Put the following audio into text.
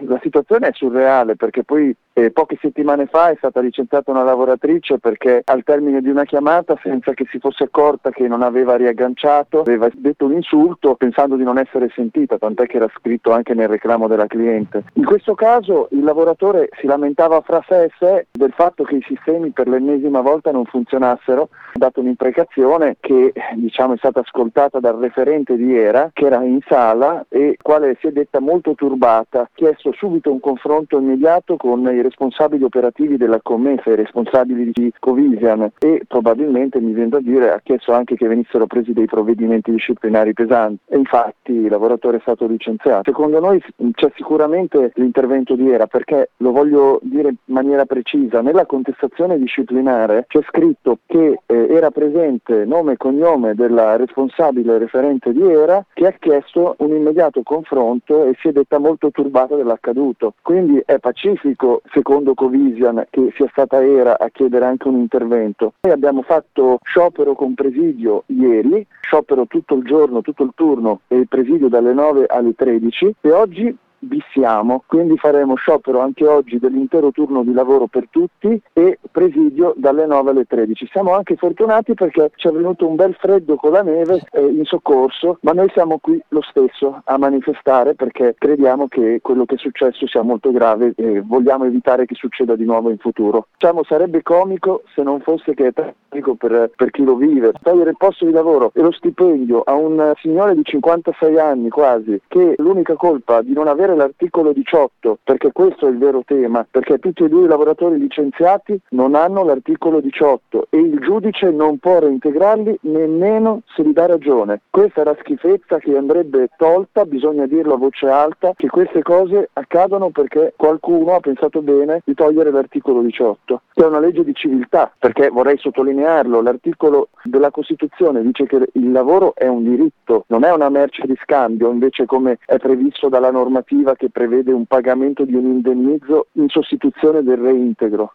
la situazione è surreale, perché poi poche settimane fa è stata licenziata una lavoratrice perché al termine di una chiamata, senza che si fosse accorta che non aveva riagganciato, aveva detto un insulto pensando di non essere sentita, tant'è che era scritto anche nel reclamo della cliente. In questo caso il lavoratore si lamentava fra sé e sé del fatto che i sistemi per l'ennesima volta non funzionassero, ha dato un'imprecazione che è stata ascoltata dal referente di ERA, che era in sala e quale si è detta molto turbata, ha chiesto subito un confronto immediato con i responsabili operativi della commessa, i responsabili di Covisian, e probabilmente, mi viene da dire, ha chiesto anche che venissero presi dei provvedimenti disciplinari pesanti, e infatti il lavoratore è stato licenziato. Secondo noi c'è sicuramente l'intervento di ERA, perché lo voglio dire in maniera precisa: nella contestazione disciplinare c'è scritto che era presente nome e cognome della responsabile referente di ERA, che ha chiesto un immediato confronto e si è detta molto turbata dell'accaduto. Quindi è pacifico, secondo Covisian, che sia stata ERA a chiedere anche un intervento. Noi abbiamo fatto sciopero con presidio ieri, sciopero tutto il giorno, tutto il turno, e il presidio dalle 9 alle 13, e oggi bissiamo, quindi faremo sciopero anche oggi dell'intero turno di lavoro per tutti e presidio dalle 9 alle 13. Siamo anche fortunati perché ci è venuto un bel freddo con la neve in soccorso, ma noi siamo qui lo stesso a manifestare perché crediamo che quello che è successo sia molto grave e vogliamo evitare che succeda di nuovo in futuro. Sarebbe comico se non fosse che è tragico per chi lo vive. Togliere il posto di lavoro e lo stipendio a un signore di 56 anni quasi, che l'unica colpa di non avere l'articolo 18, perché questo è il vero tema, perché tutti e due i lavoratori licenziati non hanno l'articolo 18 e il giudice non può reintegrarli nemmeno se gli dà ragione. Questa è la schifezza che andrebbe tolta, bisogna dirlo a voce alta, che queste cose accadono perché qualcuno ha pensato bene di togliere l'articolo 18, che è una legge di civiltà, perché vorrei sottolinearlo, l'articolo della Costituzione dice che il lavoro è un diritto, non è una merce di scambio, invece come è previsto dalla normativa che prevede un pagamento di un indennizzo in sostituzione del reintegro.